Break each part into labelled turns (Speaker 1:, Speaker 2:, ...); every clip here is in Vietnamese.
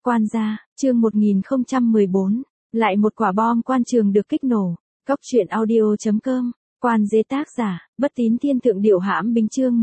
Speaker 1: Quan gia, chương 1014, lại một quả bom quan trường được kích nổ. Cốc truyện audio.com, Quan dế tác giả, Bất Tín Thiên Thượng Điệu Hãm Bính chương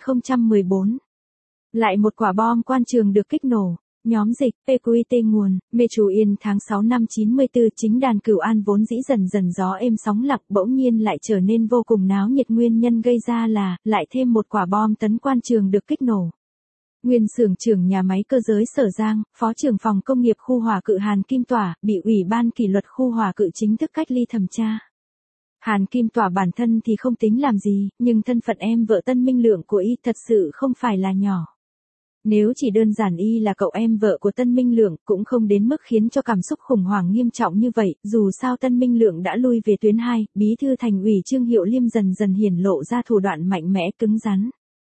Speaker 1: 1014. Lại một quả bom quan trường được kích nổ. Nhóm dịch, PQT nguồn, Mê Trù Yên tháng 6 năm 94 chính đàn Cửu An vốn dĩ dần dần gió êm sóng lặng bỗng nhiên lại trở nên vô cùng náo nhiệt nguyên nhân gây ra là, lại thêm một quả bom tấn quan trường được kích nổ. Nguyên xưởng trưởng nhà máy cơ giới Sở Giang, phó trưởng phòng công nghiệp khu Hòa Cự Hàn Kim Tỏa, bị Ủy ban kỷ luật khu Hòa Cự chính thức cách ly thẩm tra. Hàn Kim Tỏa bản thân thì không tính làm gì, nhưng thân phận em vợ Tân Minh Lượng của y thật sự không phải là nhỏ. Nếu chỉ đơn giản y là cậu em vợ của Tân Minh Lượng cũng không đến mức khiến cho cảm xúc khủng hoảng nghiêm trọng như vậy, dù sao Tân Minh Lượng đã lui về tuyến 2, bí thư thành ủy Trương Hiệu Liêm dần dần hiển lộ ra thủ đoạn mạnh mẽ cứng rắn.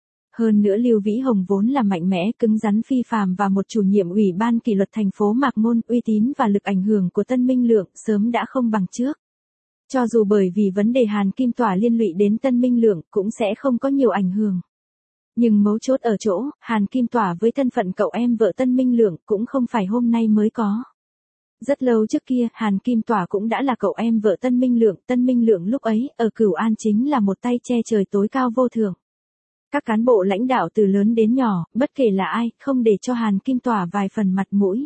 Speaker 1: Hơn nữa Lưu Vĩ Hồng vốn là mạnh mẽ cứng rắn phi phàm và một chủ nhiệm ủy ban kỷ luật thành phố Mạc Ngôn, uy tín và lực ảnh hưởng của Tân Minh Lượng sớm đã không bằng trước. Cho dù bởi vì vấn đề Hàn Kim Tỏa liên lụy đến Tân Minh Lượng cũng sẽ không có nhiều ảnh hưởng. Nhưng mấu chốt ở chỗ, Hàn Kim Tỏa với thân phận cậu em vợ Tân Minh Lượng cũng không phải hôm nay mới có. Rất lâu trước kia, Hàn Kim Tỏa cũng đã là cậu em vợ Tân Minh Lượng lúc ấy, ở Cửu An chính là một tay che trời tối cao vô thượng. Các cán bộ lãnh đạo từ lớn đến nhỏ, bất kể là ai, không để cho Hàn Kim Tỏa vài phần mặt mũi.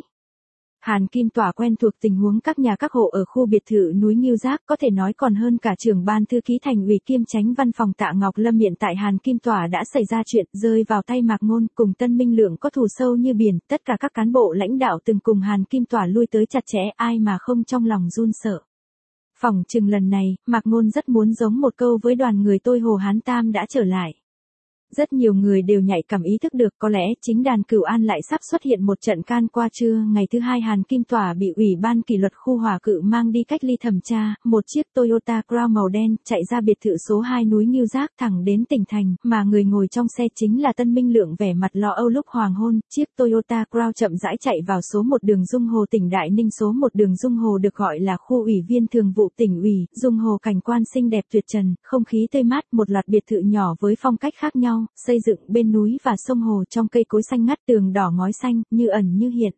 Speaker 1: Hàn Kim Tỏa quen thuộc tình huống các nhà các hộ ở khu biệt thự núi Ngưu Giác, có thể nói còn hơn cả trưởng ban thư ký thành ủy kiêm chánh văn phòng Tạ Ngọc Lâm. Hiện tại Hàn Kim Tỏa đã xảy ra chuyện rơi vào tay Mạc Ngôn cùng Tân Minh Lượng có thù sâu như biển, tất cả các cán bộ lãnh đạo từng cùng Hàn Kim Tỏa lui tới chặt chẽ, ai mà không trong lòng run sợ. Phỏng chừng lần này, Mạc Ngôn rất muốn giống một câu với đoàn người tôi Hồ Hán Tam đã trở lại. Rất nhiều người đều nhạy cảm ý thức được có lẽ chính đàn Cửu An lại sắp xuất hiện một trận can qua trưa ngày thứ hai. Hàn Kim Tỏa bị Ủy ban kỷ luật khu Hòa Cự mang đi cách ly thẩm tra, một chiếc Toyota Crown màu đen chạy ra biệt thự số 2 núi Ngưu Giác thẳng đến tỉnh thành, mà người ngồi trong xe chính là Tân Minh Lượng vẻ mặt lo âu lúc hoàng hôn. Chiếc Toyota Crown chậm rãi chạy vào số 1 đường Dung Hồ tỉnh Đại Ninh. Số 1 đường Dung Hồ được gọi là khu ủy viên thường vụ tỉnh ủy, Dung Hồ cảnh quan xinh đẹp tuyệt trần, không khí tươi mát, một loạt biệt thự nhỏ với phong cách khác nhau, xây dựng bên núi và sông hồ trong cây cối xanh ngắt, tường đỏ ngói xanh, như ẩn như hiện.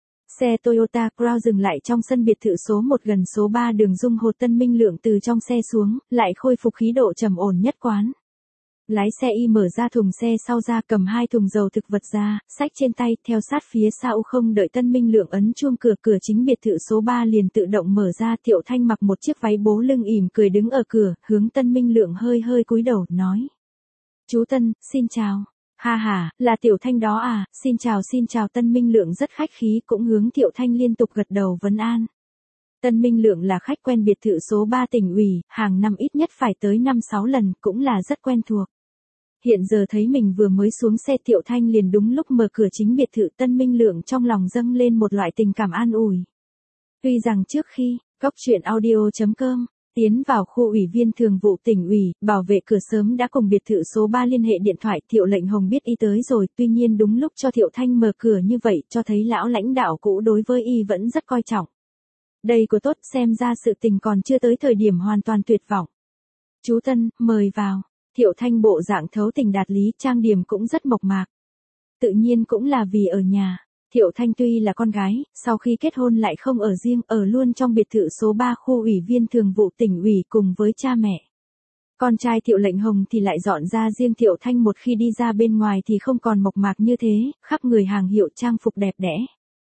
Speaker 1: Xe Toyota Crown dừng lại trong sân biệt thự số 1 gần số 3 đường Dung Hồ. Tân Minh Lượng từ trong xe xuống, lại khôi phục khí độ trầm ổn nhất quán. Lái xe y mở ra thùng xe sau ra, cầm 2 thùng dầu thực vật ra, xách trên tay, theo sát phía sau. Không đợi Tân Minh Lượng ấn chuông cửa, cửa chính biệt thự số 3 liền tự động mở ra. Thiệu Thanh mặc một chiếc váy bố lưng ỉm cười đứng ở cửa, hướng Tân Minh Lượng hơi hơi cúi đầu, nói: "Chú Tân, xin chào." "Ha ha, là Tiểu Thanh đó à, xin chào xin chào." Tân Minh Lượng rất khách khí cũng hướng Thiệu Thanh liên tục gật đầu vấn an. Tân Minh Lượng là khách quen biệt thự số 3 tỉnh ủy, hàng năm ít nhất phải tới 5-6 lần, cũng là rất quen thuộc. Hiện giờ thấy mình vừa mới xuống xe, Thiệu Thanh liền đúng lúc mở cửa chính biệt thự. Tân Minh Lượng trong lòng dâng lên một loại tình cảm an ủi. Tuy rằng trước khi, Cốc truyện audio.com tiến vào khu ủy viên thường vụ tỉnh ủy, bảo vệ cửa sớm đã cùng biệt thự số 3 liên hệ điện thoại. Thiệu Lệnh Hồng biết y tới rồi, tuy nhiên đúng lúc cho Thiệu Thanh mở cửa như vậy, cho thấy lão lãnh đạo cũ đối với y vẫn rất coi trọng. Đây của tốt, xem ra sự tình còn chưa tới thời điểm hoàn toàn tuyệt vọng. "Chú Tân, mời vào." Thiệu Thanh bộ dạng thấu tình đạt lý, trang điểm cũng rất mộc mạc. Tự nhiên cũng là vì ở nhà. Thiệu Thanh tuy là con gái, sau khi kết hôn lại không ở riêng, ở luôn trong biệt thự số 3 khu ủy viên thường vụ tỉnh ủy cùng với cha mẹ. Con trai Thiệu Lệnh Hồng thì lại dọn ra riêng. Thiệu Thanh một khi đi ra bên ngoài thì không còn mộc mạc như thế, khắp người hàng hiệu trang phục đẹp đẽ.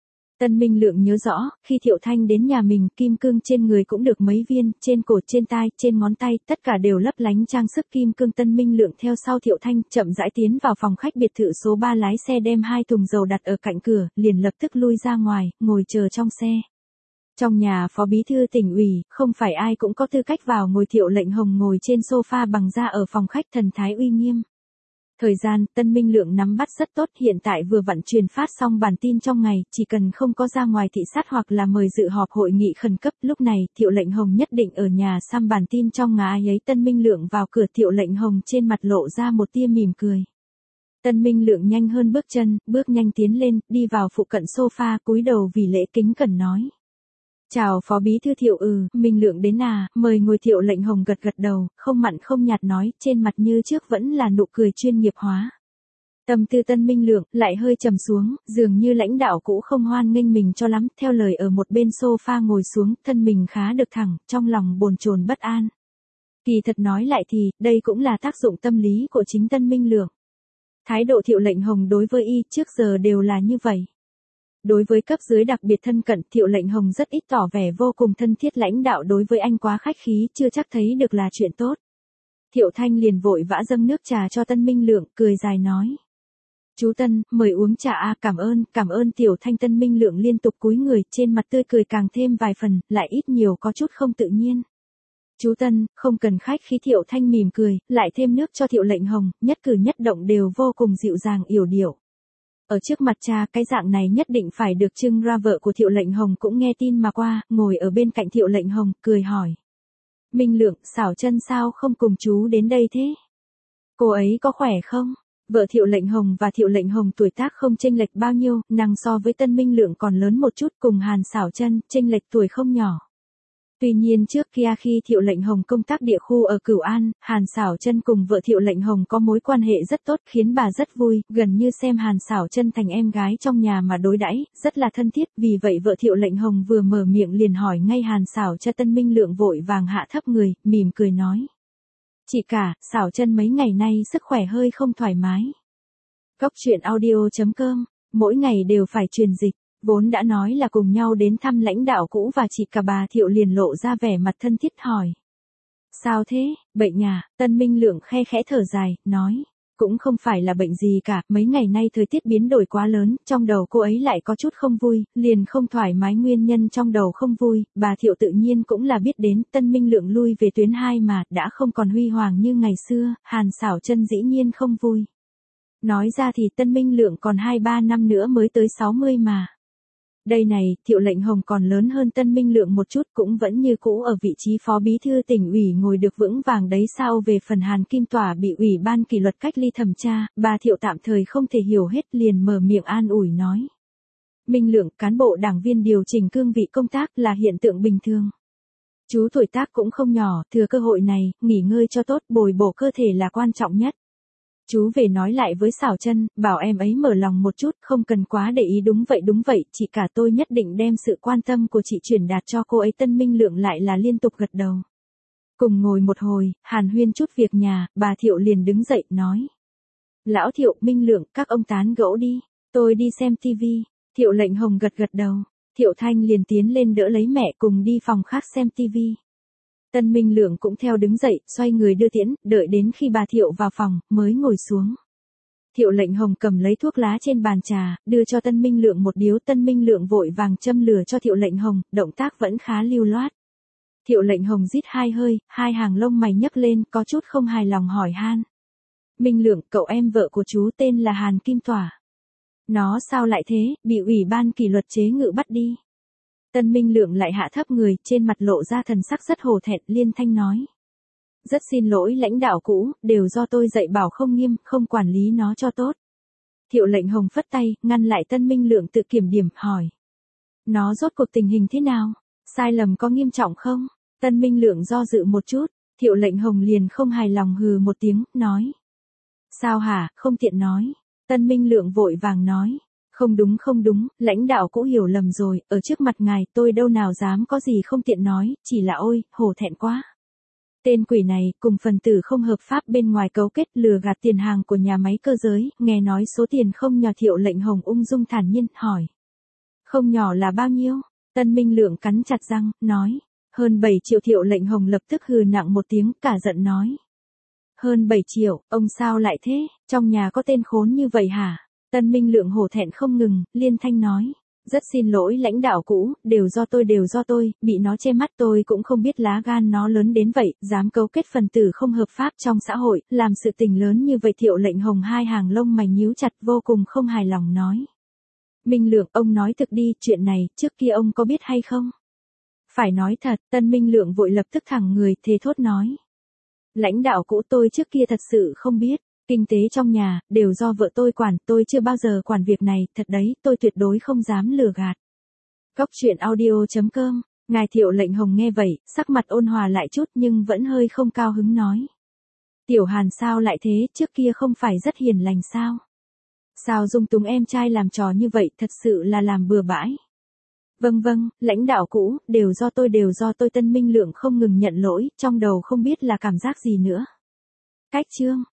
Speaker 1: Tân Minh Lượng nhớ rõ, khi Thiệu Thanh đến nhà mình, kim cương trên người cũng được mấy viên, trên cổ, trên tai, trên ngón tay, tất cả đều lấp lánh trang sức kim cương. Tân Minh Lượng theo sau Thiệu Thanh, chậm rãi tiến vào phòng khách biệt thự số 3, lái xe đem 2 thùng dầu đặt ở cạnh cửa, liền lập tức lui ra ngoài, ngồi chờ trong xe. Trong nhà phó bí thư tỉnh ủy, không phải ai cũng có tư cách vào ngồi. Thiệu Lệnh Hồng ngồi trên sofa bằng da ở phòng khách, thần thái uy nghiêm. Thời gian, Tân Minh Lượng nắm bắt rất tốt, hiện tại vừa vặn truyền phát xong bản tin trong ngày, chỉ cần không có ra ngoài thị sát hoặc là mời dự họp hội nghị khẩn cấp, lúc này, Thiệu Lệnh Hồng nhất định ở nhà xăm bản tin trong ngày ấy. Tân Minh Lượng vào cửa, Thiệu Lệnh Hồng trên mặt lộ ra một tia mỉm cười. Tân Minh Lượng nhanh hơn bước chân, bước nhanh tiến lên, đi vào phụ cận sofa, cúi đầu vì lễ kính cẩn nói: "Chào phó bí thư Thiệu." Minh Lượng đến à, mời ngồi." Thiệu Lệnh Hồng gật gật đầu, không mặn không nhạt nói, trên mặt như trước vẫn là nụ cười chuyên nghiệp hóa. Tâm tư Tân Minh Lượng lại hơi trầm xuống, dường như lãnh đạo cũ không hoan nghênh mình cho lắm, theo lời ở một bên sofa ngồi xuống, thân mình khá được thẳng, trong lòng bồn chồn bất an. Kỳ thật nói lại thì, đây cũng là tác dụng tâm lý của chính Tân Minh Lượng. Thái độ Thiệu Lệnh Hồng đối với y trước giờ đều là như vậy. Đối với cấp dưới đặc biệt thân cận, Thiệu Lệnh Hồng rất ít tỏ vẻ vô cùng thân thiết, lãnh đạo đối với anh quá khách khí, chưa chắc thấy được là chuyện tốt. Thiệu Thanh liền vội vã dâng nước trà cho Tân Minh Lượng, cười dài nói. Chú Tân, mời uống trà a, cảm ơn Tiểu Thanh. Tân Minh Lượng liên tục cúi người, trên mặt tươi cười càng thêm vài phần, lại ít nhiều có chút không tự nhiên. Chú Tân, không cần khách khí. Thiệu Thanh mỉm cười, lại thêm nước cho Thiệu Lệnh Hồng, nhất cử nhất động đều vô cùng dịu dàng yểu điệu. Ở trước mặt cha, cái dạng này nhất định phải được trưng ra. Vợ của Thiệu Lệnh Hồng cũng nghe tin mà qua, ngồi ở bên cạnh Thiệu Lệnh Hồng, cười hỏi. Minh Lượng, Xảo Chân sao không cùng chú đến đây thế? Cô ấy có khỏe không? Vợ Thiệu Lệnh Hồng và Thiệu Lệnh Hồng tuổi tác không chênh lệch bao nhiêu, nàng so với Tân Minh Lượng còn lớn một chút, cùng Hàn Xảo Chân chênh lệch tuổi không nhỏ. Tuy nhiên trước kia khi Thiệu Lệnh Hồng công tác địa khu ở Cửu An, Hàn Xảo Chân cùng vợ Thiệu Lệnh Hồng có mối quan hệ rất tốt, khiến bà rất vui, gần như xem Hàn Xảo Chân thành em gái trong nhà mà đối đãi, rất là thân thiết. Vì vậy vợ Thiệu Lệnh Hồng vừa mở miệng liền hỏi ngay Hàn Xảo Chân. Tân Minh Lượng vội vàng hạ thấp người, mỉm cười nói. Chị cả, Xảo Chân mấy ngày nay sức khỏe hơi không thoải mái. Cốc truyện audio.com, mỗi ngày đều phải truyền dịch. Vốn đã nói là cùng nhau đến thăm lãnh đạo cũ và chị cả, bà Thiệu liền lộ ra vẻ mặt thân thiết hỏi. Sao thế, bệnh à? Tân Minh Lượng khe khẽ thở dài, nói. Cũng không phải là bệnh gì cả, mấy ngày nay thời tiết biến đổi quá lớn, trong đầu cô ấy lại có chút không vui, liền không thoải mái. Nguyên nhân trong đầu không vui, bà Thiệu tự nhiên cũng là biết đến. Tân Minh Lượng lui về tuyến 2 mà, đã không còn huy hoàng như ngày xưa, Hàn Xảo Chân dĩ nhiên không vui. Nói ra thì Tân Minh Lượng còn 2-3 năm nữa mới tới 60 mà. Đây này, Thiệu Lệnh Hồng còn lớn hơn Tân Minh Lượng một chút, cũng vẫn như cũ ở vị trí phó bí thư tỉnh ủy ngồi được vững vàng đấy sao. Về phần Hàn Kim Tỏa bị ủy ban kỷ luật cách ly thẩm tra, bà Thiệu tạm thời không thể hiểu hết, liền mở miệng an ủi nói. Minh Lượng, cán bộ đảng viên điều chỉnh cương vị công tác là hiện tượng bình thường. Chú tuổi tác cũng không nhỏ, thừa cơ hội này, nghỉ ngơi cho tốt, bồi bổ cơ thể là quan trọng nhất. Chú về nói lại với Xảo Chân, bảo em ấy mở lòng một chút, không cần quá để ý. Đúng vậy, chị cả, tôi nhất định đem sự quan tâm của chị truyền đạt cho cô ấy. Tân Minh Lượng lại là liên tục gật đầu. Cùng ngồi một hồi, hàn huyên chút việc nhà, bà Thiệu liền đứng dậy, nói. Lão Thiệu, Minh Lượng, các ông tán gẫu đi, tôi đi xem tivi. Thiệu Lệnh Hồng gật đầu, Thiệu Thanh liền tiến lên đỡ lấy mẹ cùng đi phòng khác xem tivi. Tân Minh Lượng cũng theo đứng dậy, xoay người đưa tiễn, đợi đến khi bà Thiệu vào phòng, mới ngồi xuống. Thiệu Lệnh Hồng cầm lấy thuốc lá trên bàn trà, đưa cho Tân Minh Lượng một điếu. Tân Minh Lượng vội vàng châm lửa cho Thiệu Lệnh Hồng, động tác vẫn khá lưu loát. Thiệu Lệnh Hồng rít 2 hơi, 2 hàng lông mày nhấc lên, có chút không hài lòng hỏi han. Minh Lượng, cậu em vợ của chú tên là Hàn Kim Tỏa. Nó sao lại thế, bị ủy ban kỷ luật chế ngự bắt đi. Tân Minh Lượng lại hạ thấp người, trên mặt lộ ra thần sắc rất hổ thẹn, liên thanh nói. Rất xin lỗi lãnh đạo cũ, đều do tôi dạy bảo không nghiêm, không quản lý nó cho tốt. Thiệu Lệnh Hồng phất tay, ngăn lại Tân Minh Lượng tự kiểm điểm, hỏi. Nó rốt cuộc tình hình thế nào? Sai lầm có nghiêm trọng không? Tân Minh Lượng do dự một chút, Thiệu Lệnh Hồng liền không hài lòng hừ một tiếng, nói. Sao hả, không tiện nói. Tân Minh Lượng vội vàng nói. Không đúng, lãnh đạo cũ hiểu lầm rồi, ở trước mặt ngài tôi đâu nào dám có gì không tiện nói, chỉ là ôi, hổ thẹn quá. Tên quỷ này, cùng phần tử không hợp pháp bên ngoài cấu kết lừa gạt tiền hàng của nhà máy cơ giới, nghe nói số tiền không nhỏ. Thiệu Lệnh Hồng ung dung thản nhiên, hỏi. Không nhỏ là bao nhiêu? Tân Minh Lượng cắn chặt răng, nói. Hơn 7 triệu. Thiệu Lệnh Hồng lập tức hừ nặng một tiếng, cả giận nói. Hơn 7 triệu, ông sao lại thế, trong nhà có tên khốn như vậy hả? Tân Minh Lượng hổ thẹn không ngừng, liên thanh nói. Rất xin lỗi lãnh đạo cũ, đều do tôi, bị nó che mắt. Tôi cũng không biết lá gan nó lớn đến vậy, dám cấu kết phần tử không hợp pháp trong xã hội, làm sự tình lớn như vậy. Thiệu Lệnh Hồng 2 hàng lông mày nhíu chặt, vô cùng không hài lòng nói. Minh Lượng, ông nói thực đi, chuyện này, trước kia ông có biết hay không? Phải nói thật. Tân Minh Lượng vội lập tức thẳng người, thề thốt nói. Lãnh đạo cũ, tôi trước kia thật sự không biết. Kinh tế trong nhà, đều do vợ tôi quản, tôi chưa bao giờ quản việc này, thật đấy, tôi tuyệt đối không dám lừa gạt. Cốc truyện audio.com, ngài Thiệu Lệnh Hồng nghe vậy, sắc mặt ôn hòa lại chút nhưng vẫn hơi không cao hứng nói. Tiểu Hàn sao lại thế, trước kia không phải rất hiền lành sao? Sao dung túng em trai làm trò như vậy, thật sự là làm bừa bãi. Vâng vâng, lãnh đạo cũ, đều do tôi. Tân Minh Lượng không ngừng nhận lỗi, trong đầu không biết là cảm giác gì nữa. Cách chương.